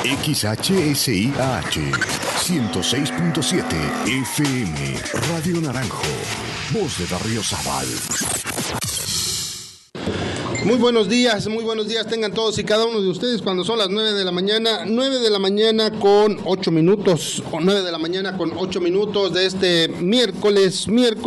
XHSIAH 106.7 FM Radio Naranjo, voz de Berriozábal. Muy buenos días tengan todos y cada uno de ustedes cuando son las 9 de la mañana con 8 minutos, o 9 de la mañana con 8 minutos de este miércoles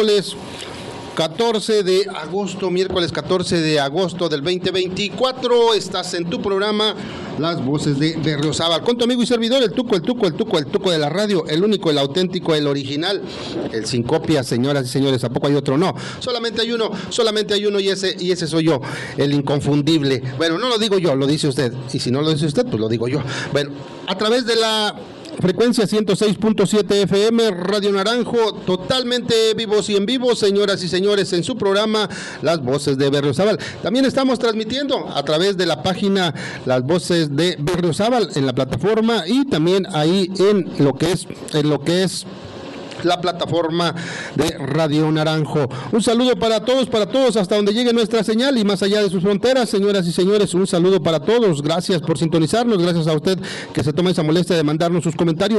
14 de agosto del 2024. Estás en tu programa Las Voces de Berriozábal con tu amigo y servidor, el Tuco de la radio, el único, el auténtico, el original, el sin copia, señoras y señores. ¿A poco hay otro? No, solamente hay uno y ese soy yo, el inconfundible. Bueno, no lo digo yo, lo dice usted, y si no lo dice usted, pues lo digo yo. Bueno, a través de la frecuencia 106.7 FM Radio Naranjo, totalmente vivos y en vivo, señoras y señores, en su programa Las Voces de Berriozábal. También estamos transmitiendo a través de la página Las Voces de Berriozábal en la plataforma, y también ahí en lo que es la plataforma de Radio Naranjo. Un saludo para todos, hasta donde llegue nuestra señal y más allá de sus fronteras, señoras y señores, un saludo para todos. Gracias por sintonizarnos, gracias a usted que se toma esa molestia de mandarnos sus comentarios.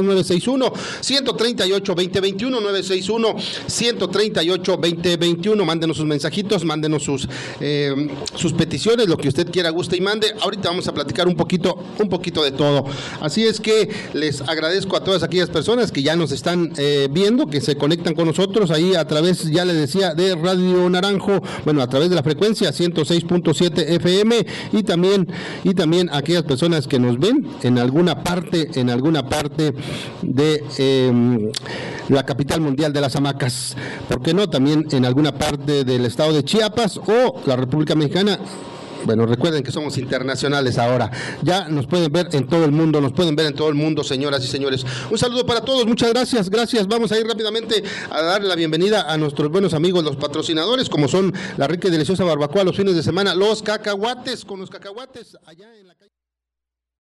961-138-2021, 961-138-2021. Mándenos sus mensajitos, mándenos sus peticiones, lo que usted quiera, guste y mande. Ahorita vamos a platicar un poquito de todo. Así es que les agradezco a todas aquellas personas que ya nos están viendo, que se conectan con nosotros ahí a través, ya les decía, de Radio Naranjo, bueno, a través de la frecuencia 106.7 FM, y también aquellas personas que nos ven en alguna parte de la capital mundial de las hamacas, ¿por qué no? También en alguna parte del estado de Chiapas o la República Mexicana. Bueno, recuerden que somos internacionales ahora. Ya nos pueden ver en todo el mundo, señoras y señores. Un saludo para todos, muchas gracias. Vamos a ir rápidamente a darle la bienvenida a nuestros buenos amigos, los patrocinadores, como son la rica y deliciosa barbacoa los fines de semana, Los Cacahuates, con los cacahuates allá en la calle.